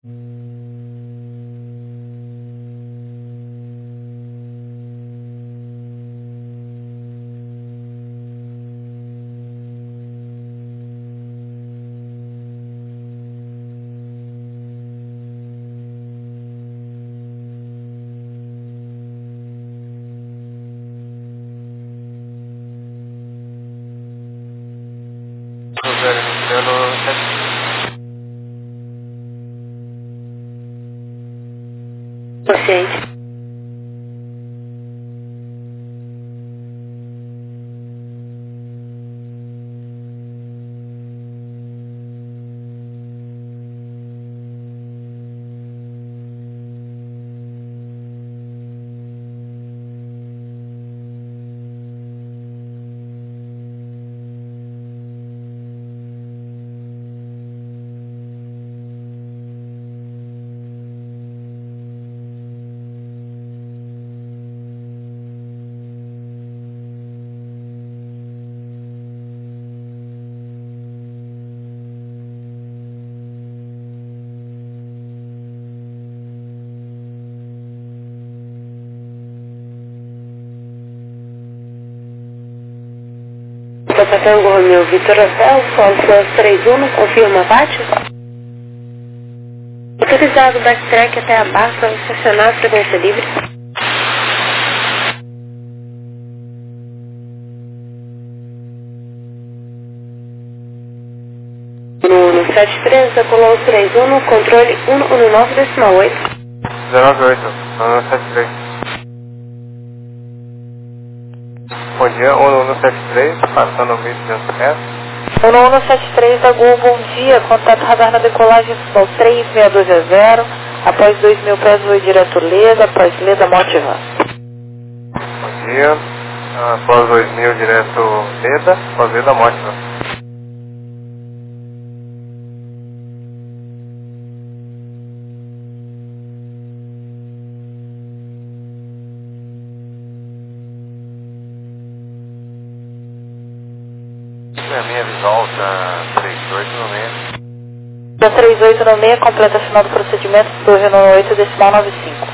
Paciente. Tango Romeu Vitor Hotel, Sol 31, confirma Pátio. Autorizado o backtrack até a Barça, estacionar a frequência livre. No 73, decolou 31, controle 119,8. 198, no 73. Bom dia, 1173, passando 1.200 metros. 1173 da Gol, bom dia, contato radar na decolagem Sol 3620, após 2.000 pés, voo direto Leda, após Leda, Monte Van. Bom dia, após 2.000 direto Leda, após Leda, Monte Van. A minha volta 3896. Da 3896, completa final do procedimento, 298, decimal 95.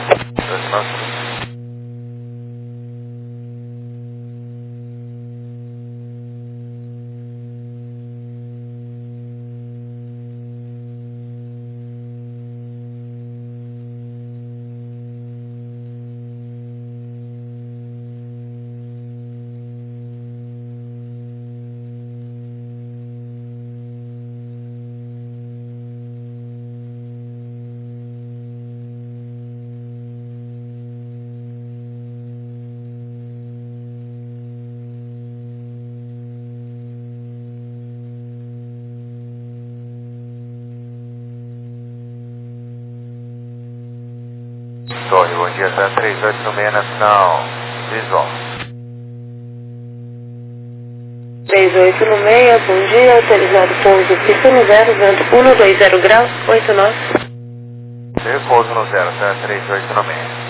Torre, bom dia, tá 3896 na final visual. 3896, bom dia, autorizado pouso pista no 0, vento 120 graus, 89. Eu pouso no 0, tá 3896.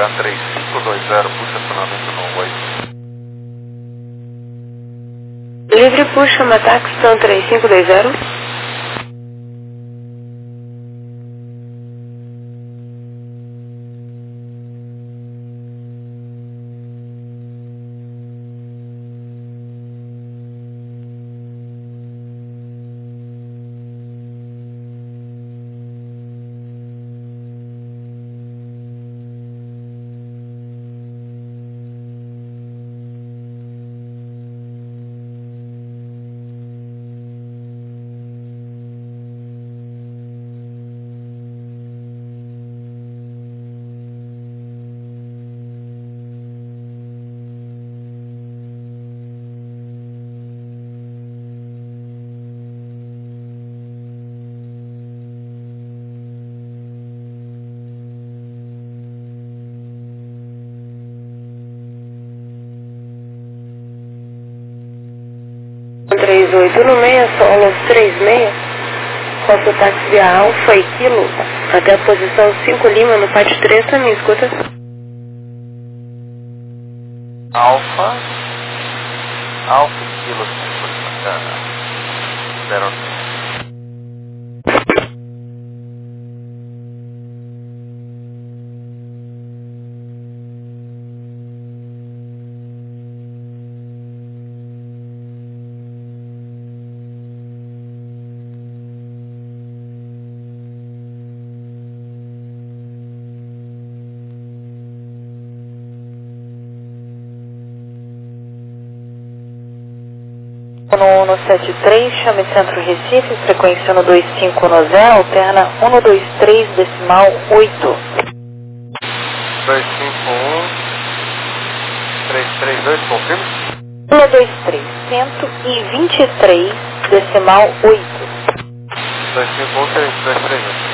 H3520, puxa acionamento no 8. Livre puxa, Matax, TAM 3520. TAM 3816, solo 36, posso táxi via Alfa e Kilo até a posição 5 Lima no pátio 3 também, escuta? Alfa e Kilo 0. No 73, chame Centro Recife, frequência 12590, alterna 123 decimal 8. 251 332, confirma? 123, 123 decimal 8. 251 332.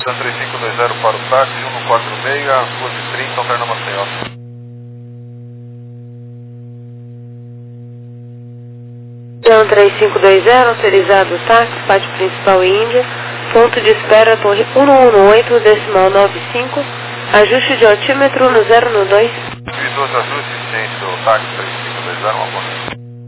Então 3520 para o táxi, 146, 2h30, alterna Maceió. Então 3520, autorizado o táxi, pátio principal Índia, ponto de espera Torre 118, decimal 95, ajuste de altímetro no 0 no 2. Visor de ajuste, ciência, o táxi 3520, uma boa.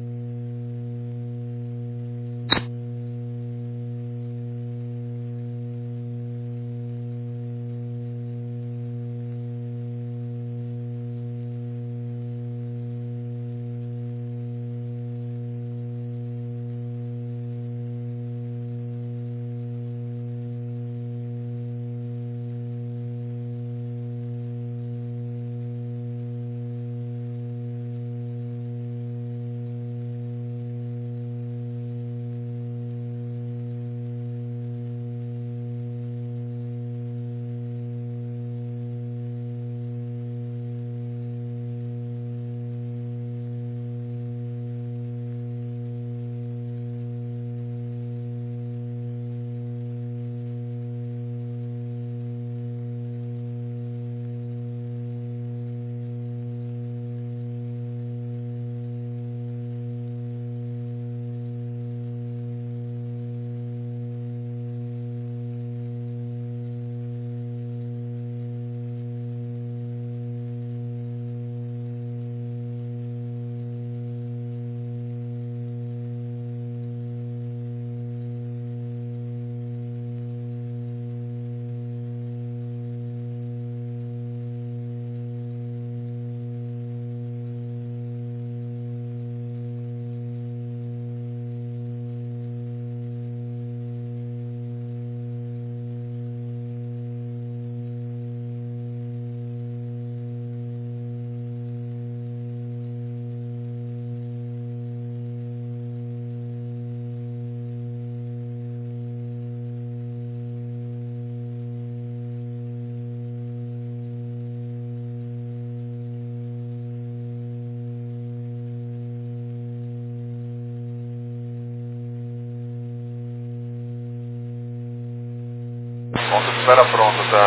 Ponto de espera pronto, tá?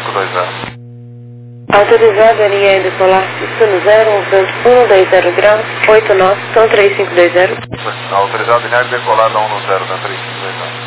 3520. Autorizado a linha em decolar, destino 0, vento 120 graus, 8 nós, então 3520. Autorizado a linha de decolar da 110, tá? 3520.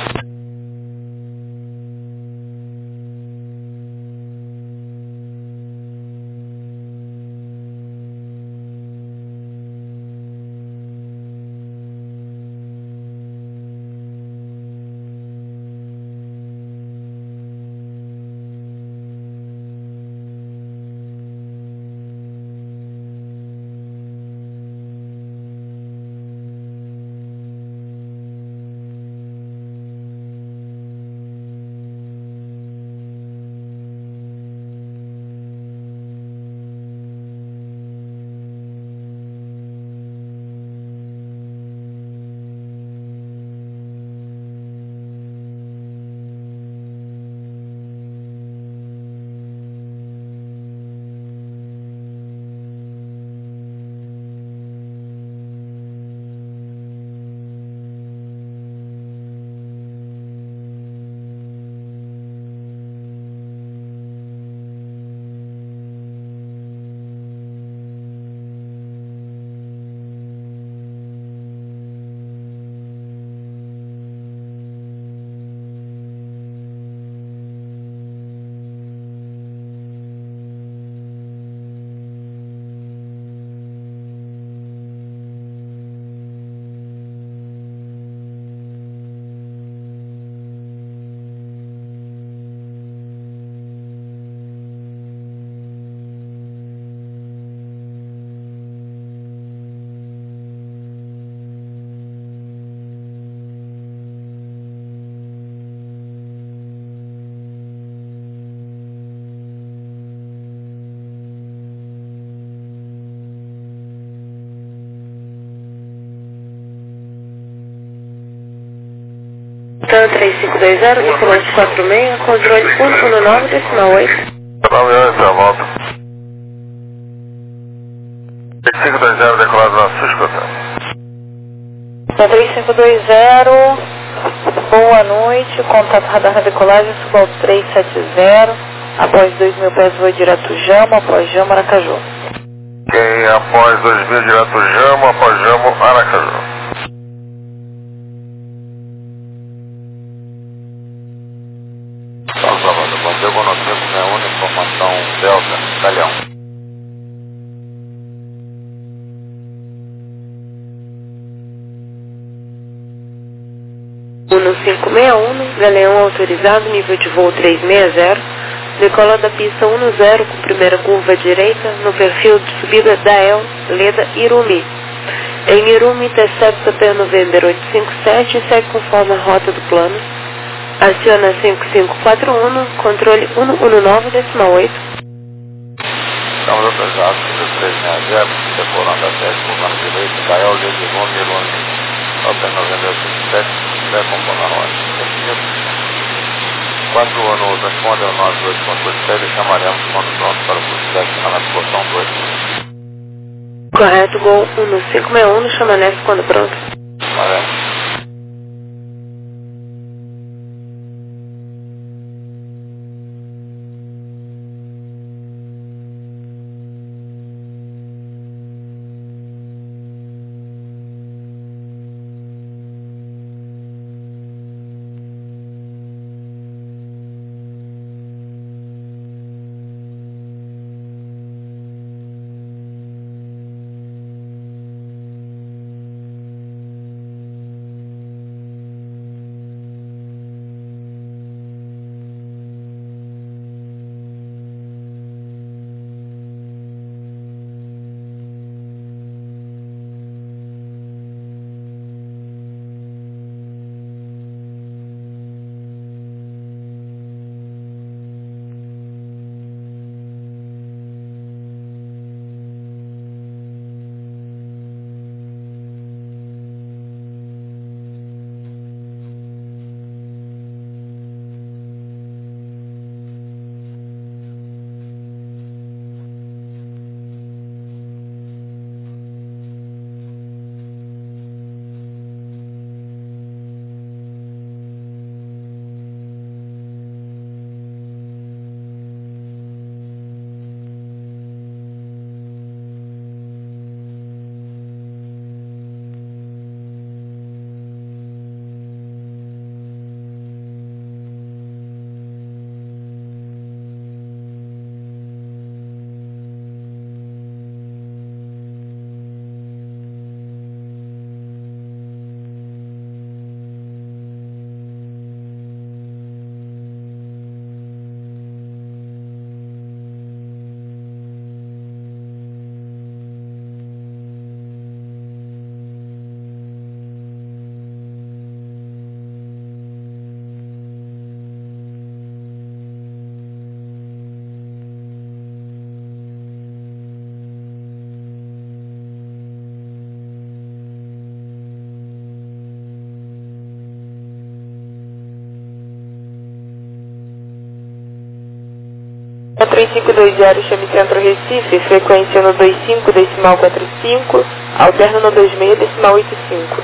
Então 3520, decolante 46, controle 119, decimal 8. Não, essa volta. 3520, decolado na Cisco, tá? Então 3520, Boa noite, contato radar na decolagem, Subal 370, após 2.000 pés voo direto Jamo, após Jamo, Aracaju. Ok, após 2.000 direto Jamo, após Jamo, Aracaju. Salvador, bom dia, boa noite, informação Delta, Italião. Uno 561, Galeão autorizado, nível de voo 360, decola da pista 10 com primeira curva à direita, no perfil de subida da El, Leda, Irumi. Em Irumi, intercepta P November 857 e segue conforme a rota do plano. Aciona 5541, controle 119,8. Estamos autorizados, 360, decolando a 7, plano direito, da El, Leda, Irumi. Hotel 987, compondo a rota. 4 anos, responde ao 98.87 e chamaremos quando pronto para o curso na navegação 2. Correto, Gol 1561, chama Nef quando pronto. Chamaremos. A 3520, chame Centro Recife, frequência no 25, decimal 45, alterno no 26, decimal 85.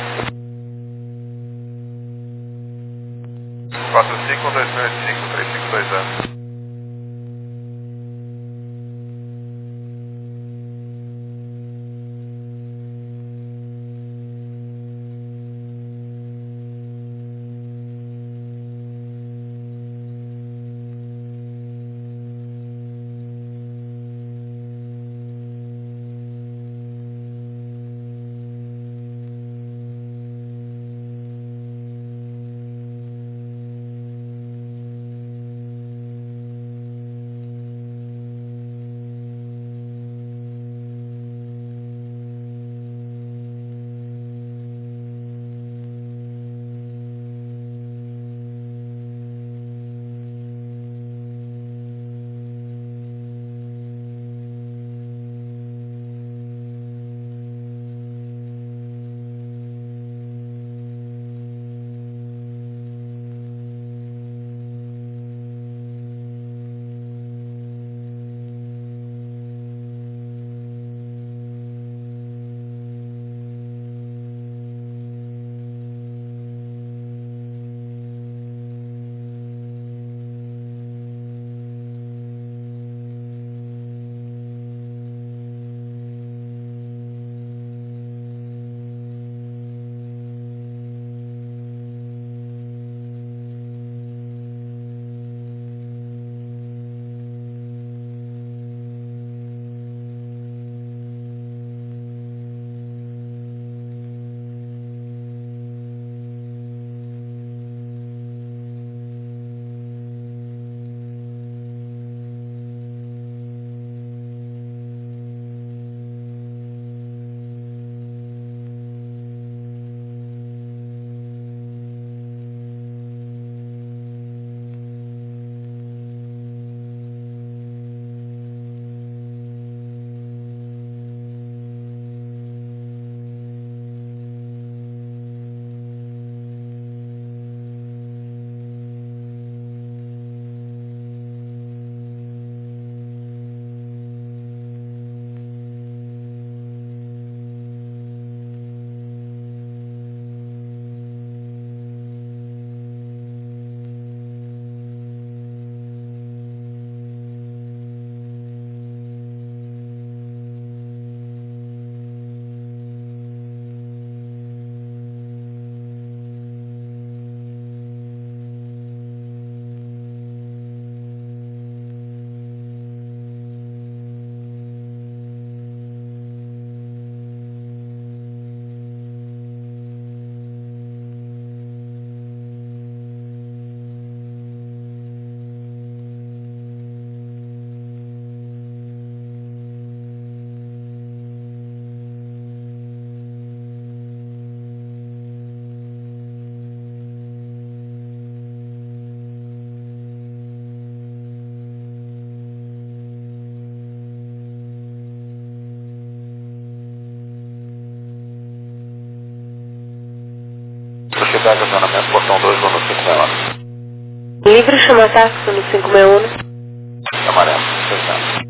45, 2005, 3520. feedback, acionamento, portão 2, no 561. Livre, chama táxi no 561. Chamaremos, fechando.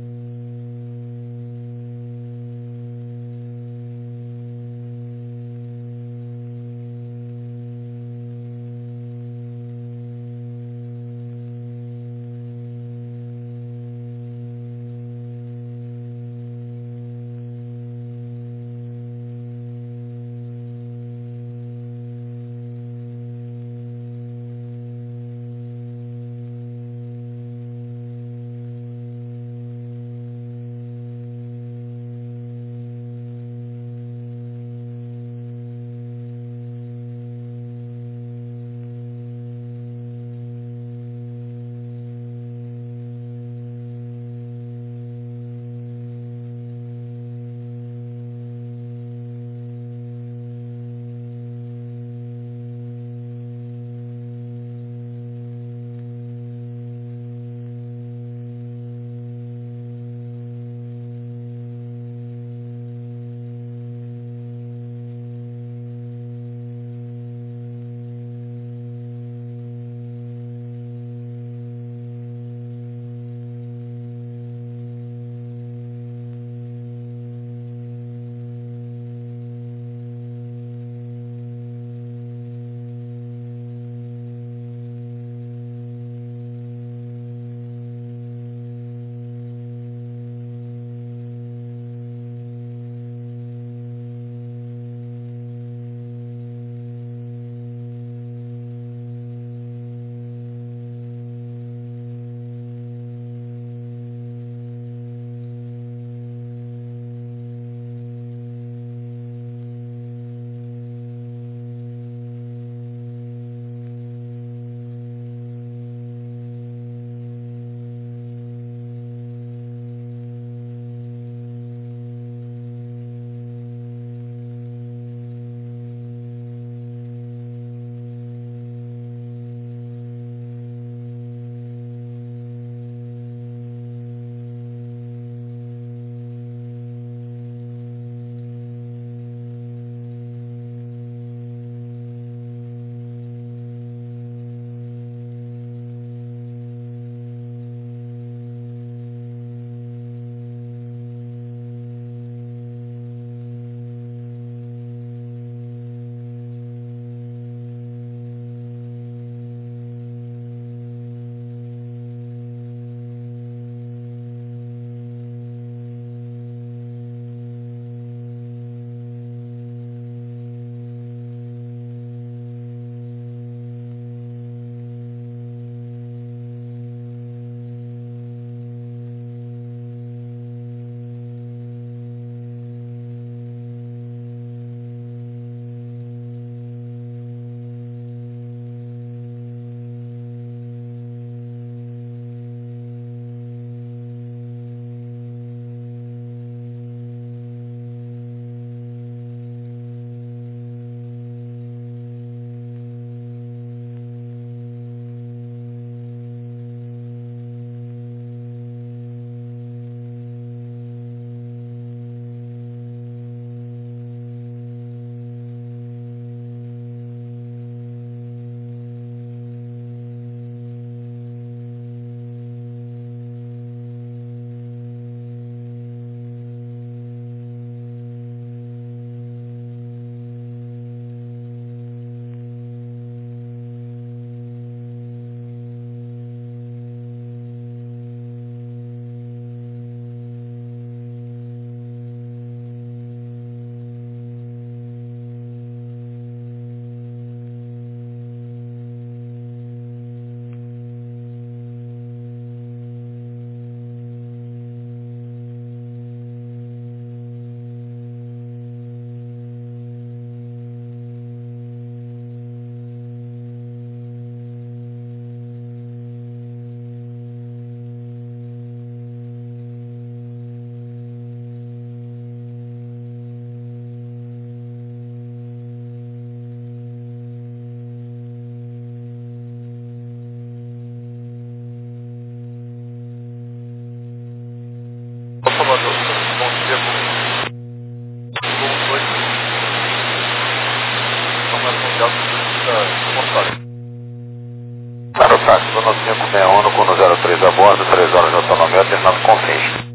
táxi no 561 com 03 a bordo, 3 horas de autonomia, alternando com fins.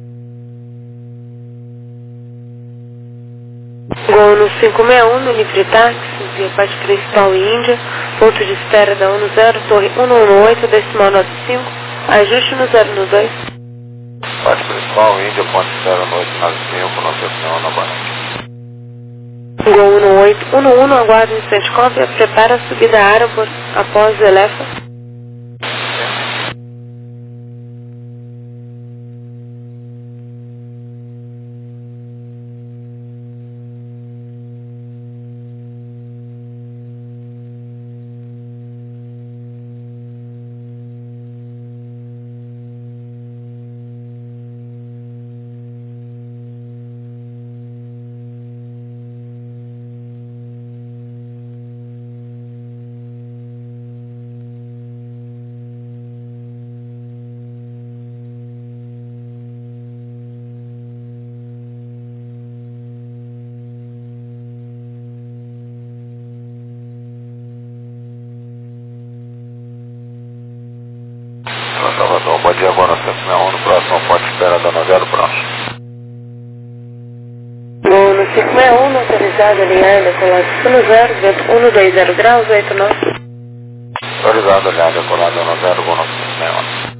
Gol no 561, no livre táxi, via parte principal Índia, ponto de espera da 10, torre 118, decimal 95, ajuste no 012. Parte principal Índia, ponto de espera no 895, no 561 na Banana. Gol 1811, aguarde um instante cópia, prepara a subida Arabor após o Elefa. Salvador, bom dia, agora no 561, no próximo ponto de espera da 90, pronto. Gol no 561, autorizado alinhar decolagem 10, vento 120 graus, 89. Autorizado, aliás, decolado no 0, gol no 561.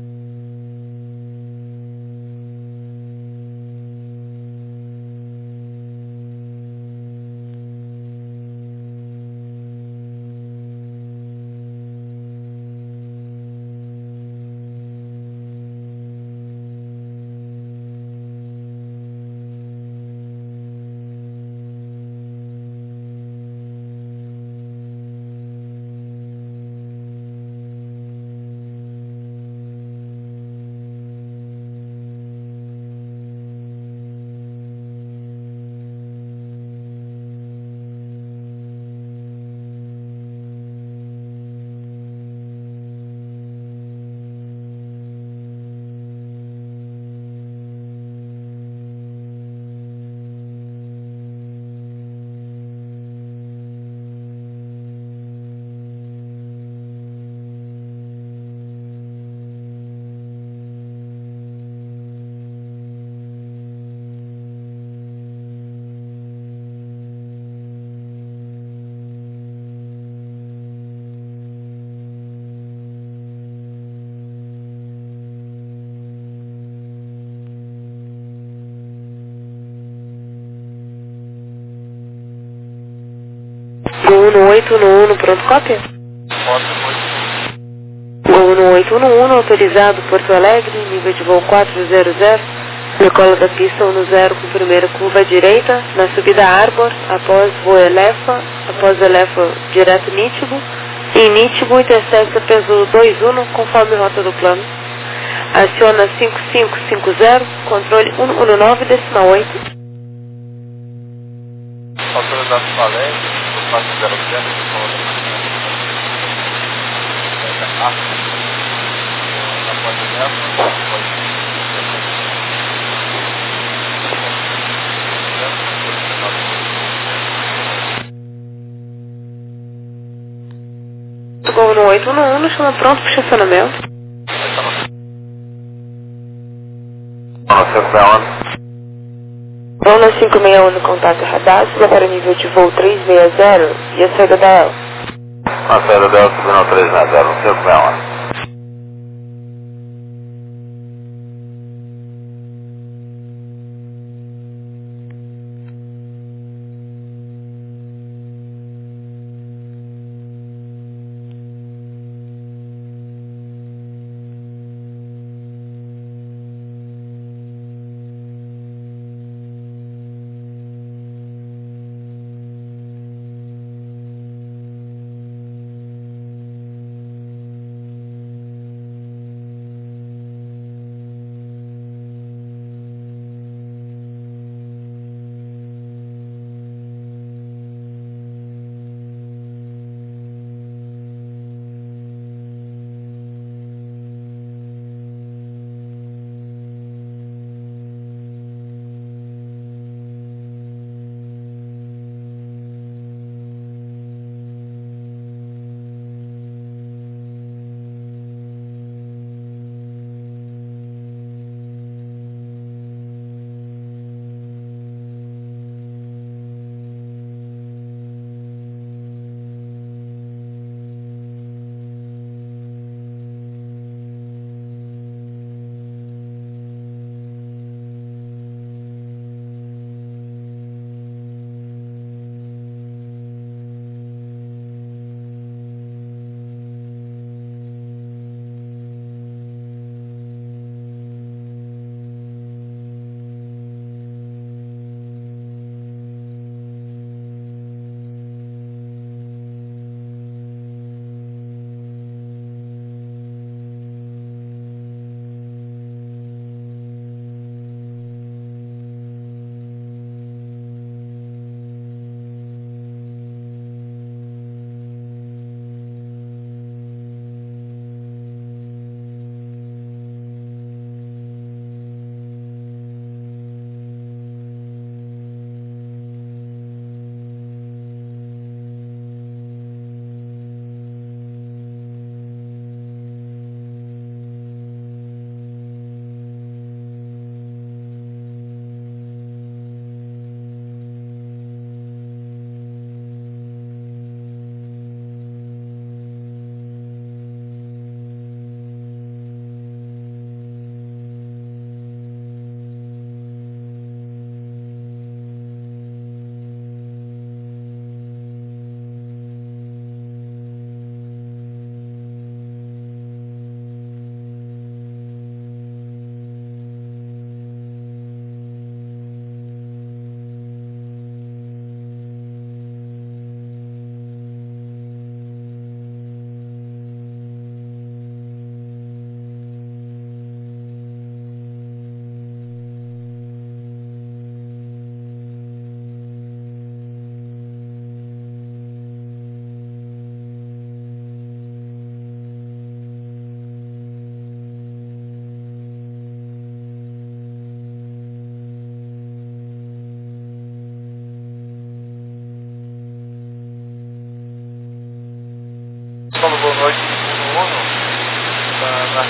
Gol no 811, pronto cópia? Gol no 811, autorizado Porto Alegre, nível de voo 400, decola da pista 10 com primeira curva à direita, na subida Arbor, após voo Elefa, após Elefa direto Nítibo, em Nítibo intercepta peso 21 conforme rota do plano. Aciona 5550, controle 119, decimal 8. Autorizado Palestra, no 407, Gol no 811, chama pronto para estacionamento. Gol no 561 no contato radar, suba para nível de voo 360 e a saída da El. a saída dela subindo ao 360, no 561.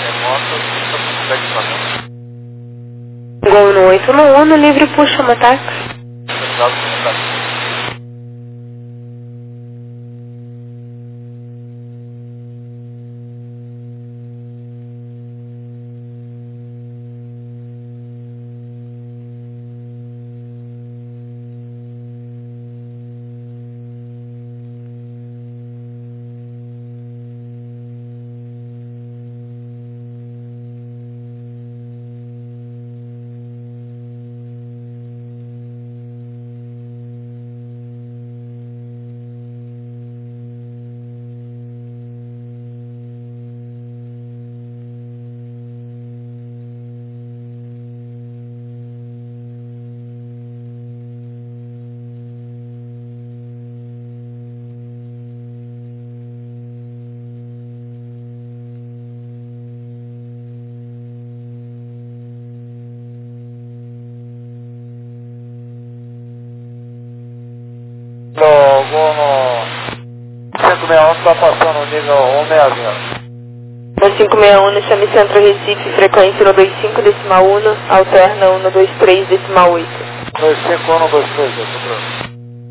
remoto, para equipamento. Gol no 811, livre puxa uma táxi. Obrigado por estar. Vou no 561, está passando o nível 160. No 561, no Chame Centro Recife, frequência 125 decimal 1, alterna 123 decimal 8. 251, 123, eu tô pronto.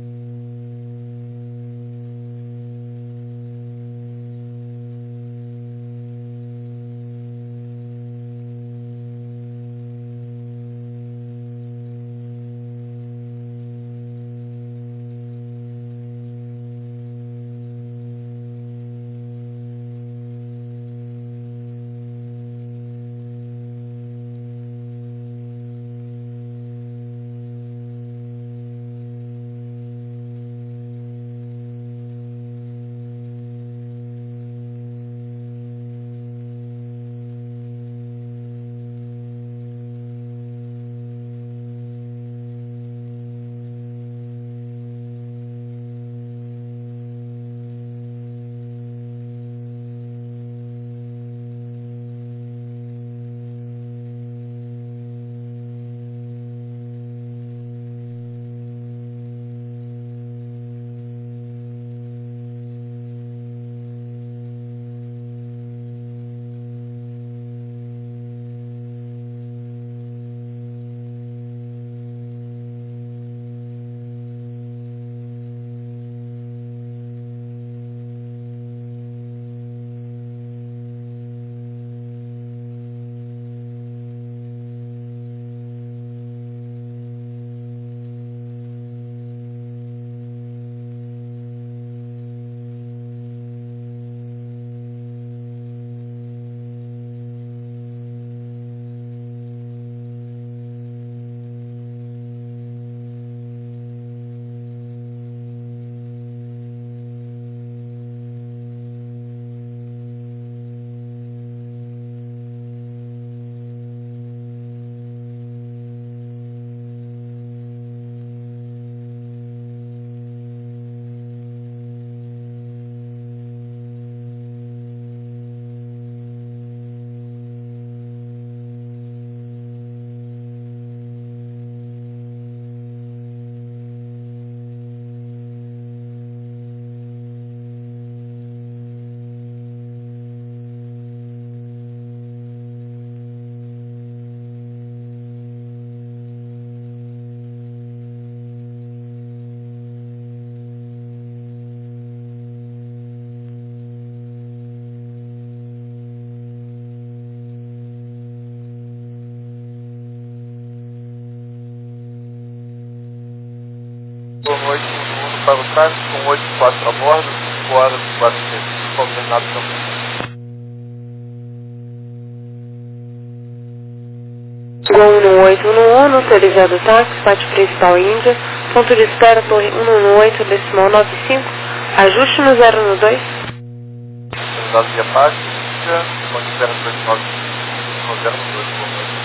Boa noite, todo mundo para o táxi, com 84 a bordo, 5 horas e 45, combinado também. Gol no 811, autorizado táxi, pátio principal Índia, ponto de espera torre 118, decimal 95, ajuste no 012. Autorizado via Pátio, Índia, ponto de espera 295, no 012, boa noite.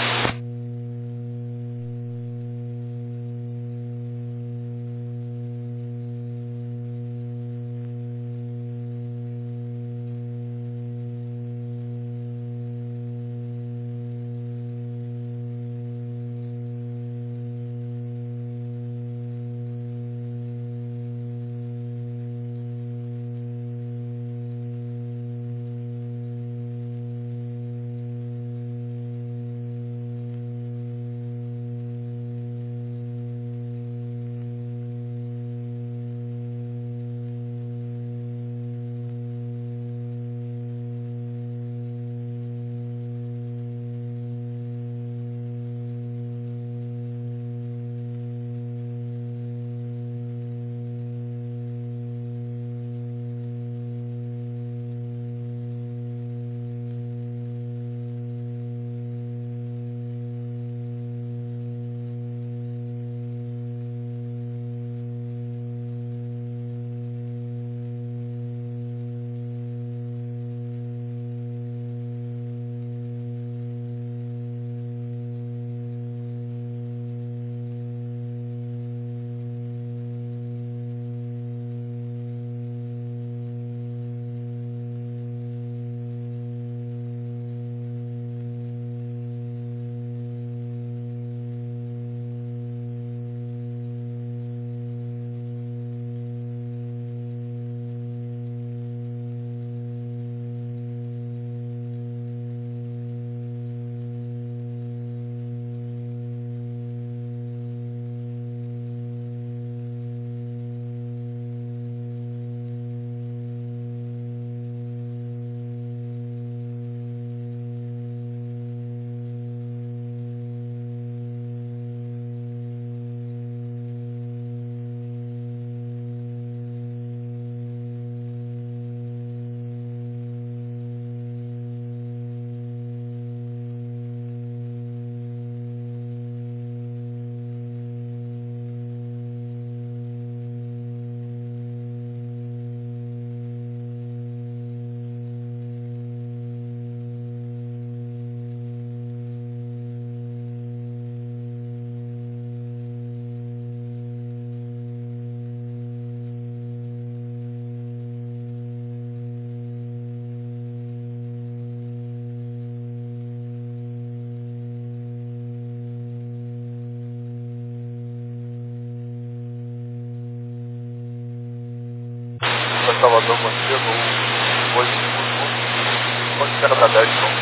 Salvador, bom dia, Gol 811, pode esperar da 10, então.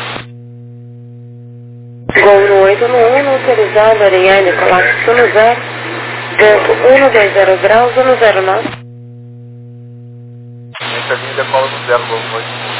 Gol no 811, autorizado, Areia Nicolás 10, vento 120 graus, 109. Essa linha decola no 0, Gol 811.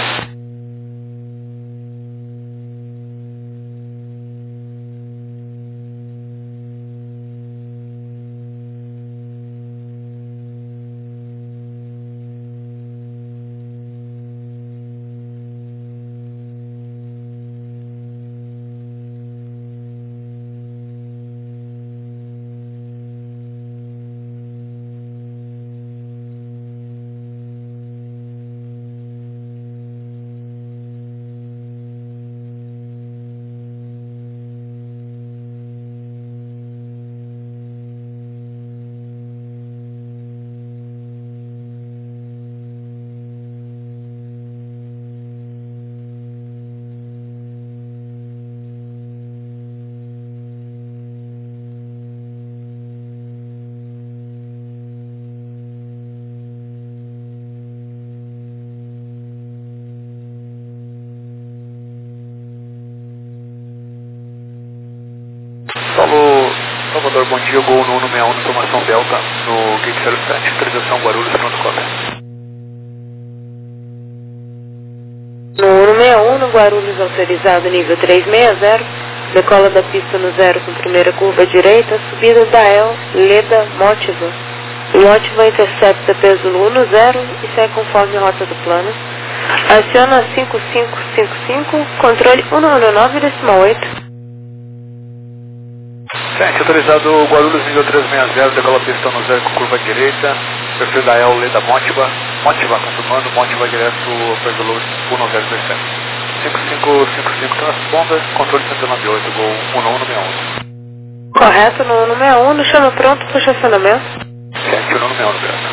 Salvador, bom dia, Gol no 161, informação Delta, no Gate 07, autorização Guarulhos, pronto, cobre. No 161, no Guarulhos, autorizado, nível 360, decola da pista no 0 com primeira curva direita, subida da El, Leda, Mótiva. Mótiva intercepta peso no 10 e segue conforme a rota do plano. Aciona 5555, controle 119,8. 7, autorizado Guarulhos, nível 360, decola pista no 0 com curva direita, perfil da El, Leda, Mótiva, confirmando, Mótiva direto, peso 1027. 5555 transponder, controle 198, Gol 16161. Correto, no 161, chama pronto para estacionamento. 7, 161, direto.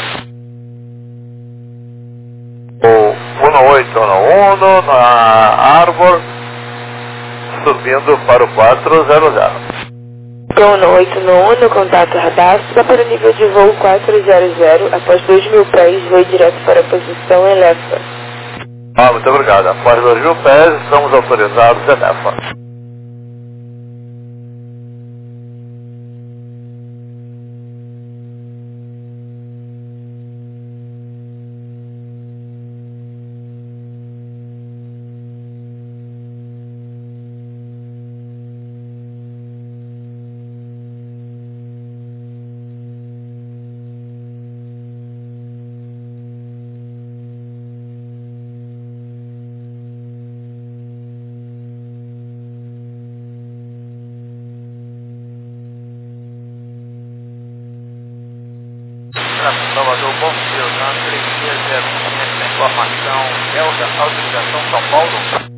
Gol 1811 na Arbor, subindo para o 400. Gol no 891, no contato radar, suba para o nível de voo 400, após 2.000 pés, voe direto para a posição em Lefa. Muito obrigado. Após 2.000 pés, estamos autorizados em Lefa. Salvador, bom dia, usando 3601, informação, Delta, autorização São Paulo.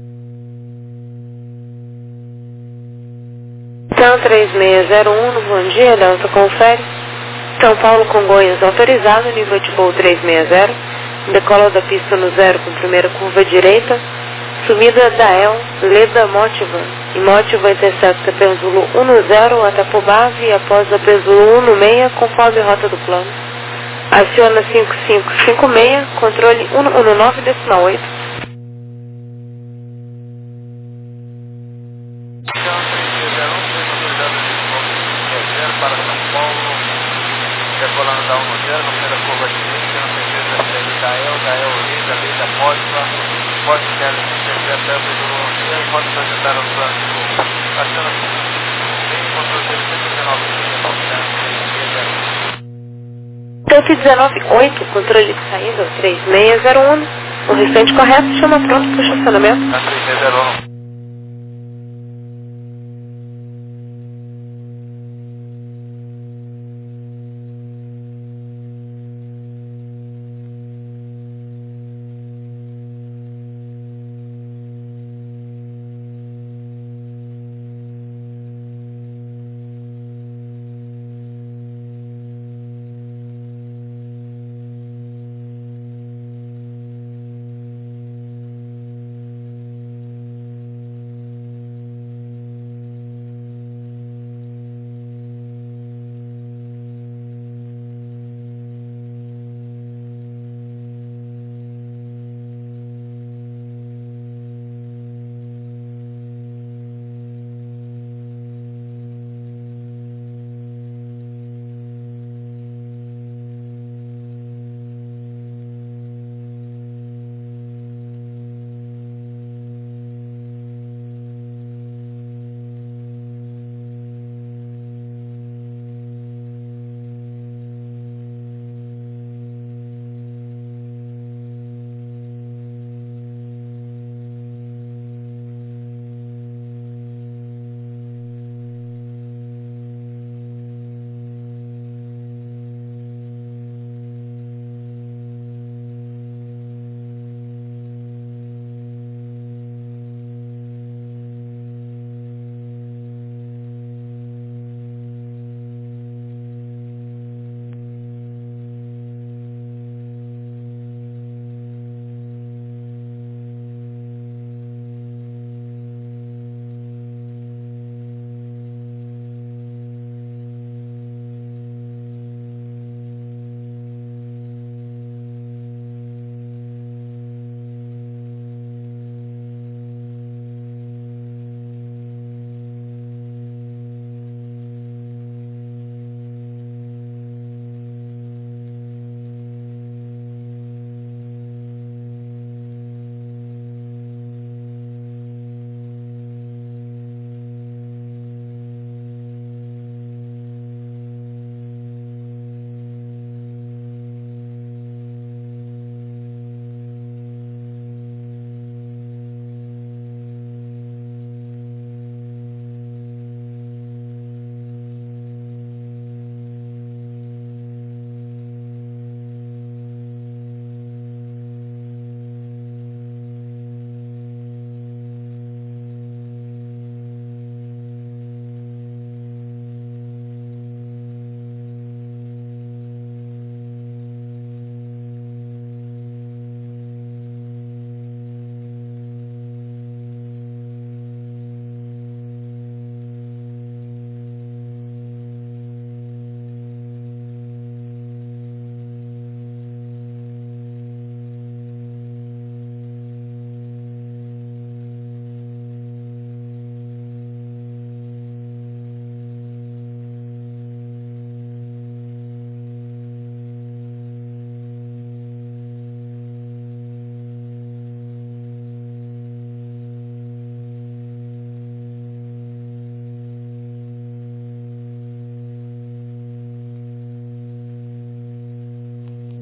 Então 3601, bom dia, Delta, confere. São Paulo, Congonhas, autorizado, nível de voo 360, decola da pista no 0 com primeira curva direita, subida da El, Leda, Mótiva, e Mótiva intercepta Pesulo 10 até Pobave e após a Pesulo 16, conforme a rota do plano. Aciona 5556, controle 119,8. Para São Paulo, decolando da 10, na primeira curva direita, na certeza da El, Leda, Mótiva, pode ser até o Pesulo 11, pode apresentar o plano de voo. Aciona 5556, controle 119,8. Tanto 198, controle de saída 3601, o restante correto, chama pronto para o estacionamento. Na 3601.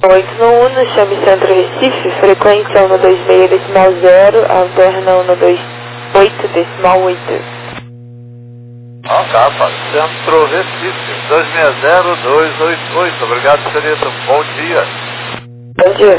891, chame Centro Recife, frequência 126.0, alterna 128.8. Ó, capa, Centro Recife, 260-288. Obrigado, senhorita. Bom dia. Bom dia.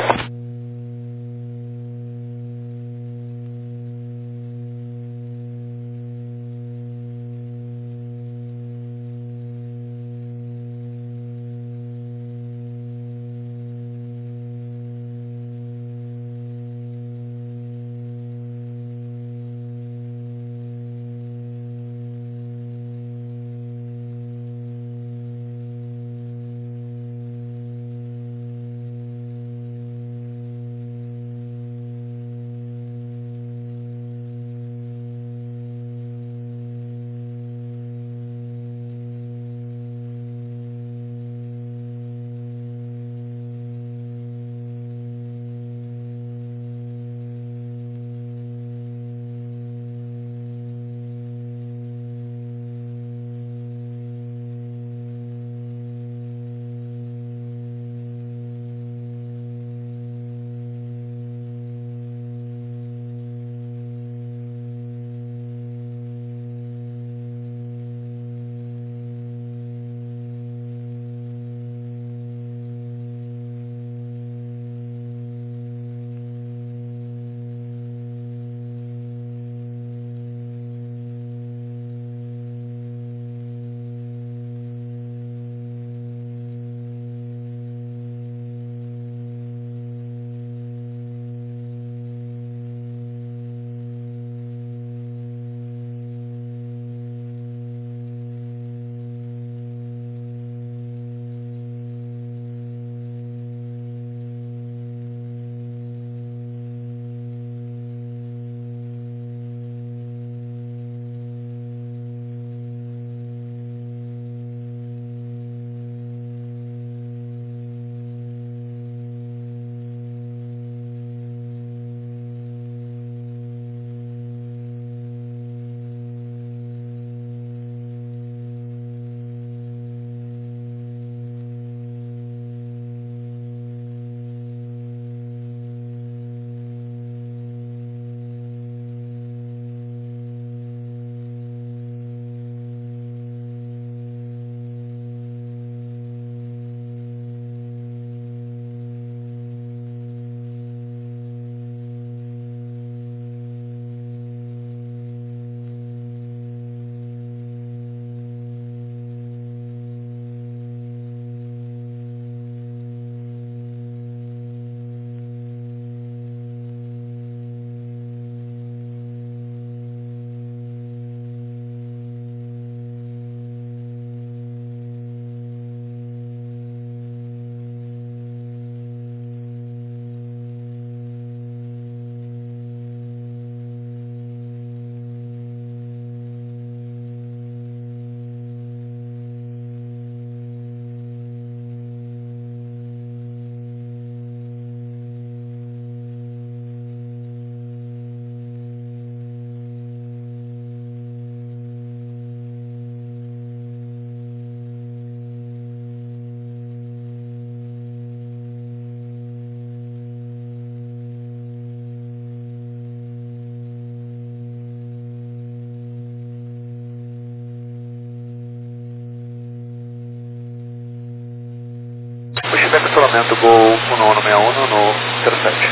Pushback estacionamento Gol 1161 no 07.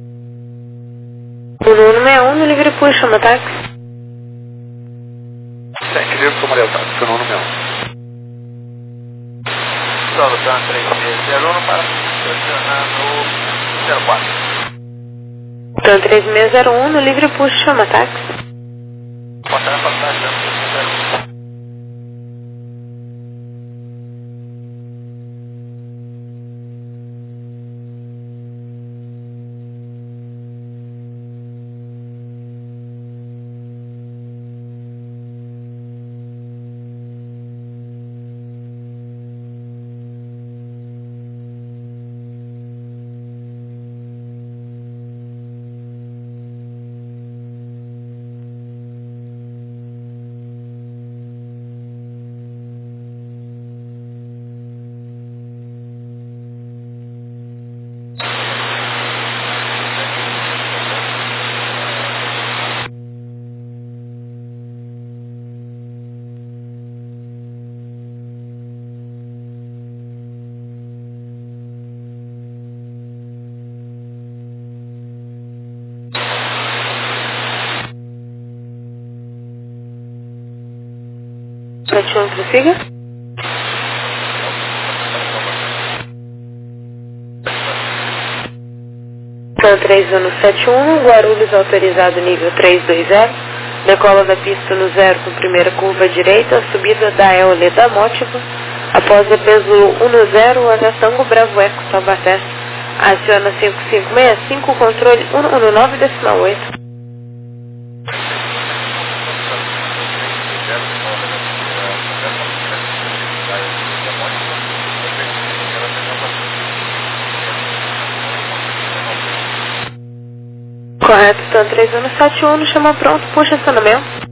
1161 no livre push, chama táxi. Sente livre para Maria Otávio, 1161. Solução 3601 para estacionar no 04. Então 3601 no livre push, chama táxi. Passar a passagem da 01. 71, prossiga. Então 3171, Guarulhos autorizado nível 320, decola da pista no 0 com primeira curva direita, subida da EOLE da Mótiva, após a peso 10, Hotel Tango Bravo Eco Taubaté, aciona 5565, controle 119,8. Correto, então 3171, chama pronto, puxa acionamento.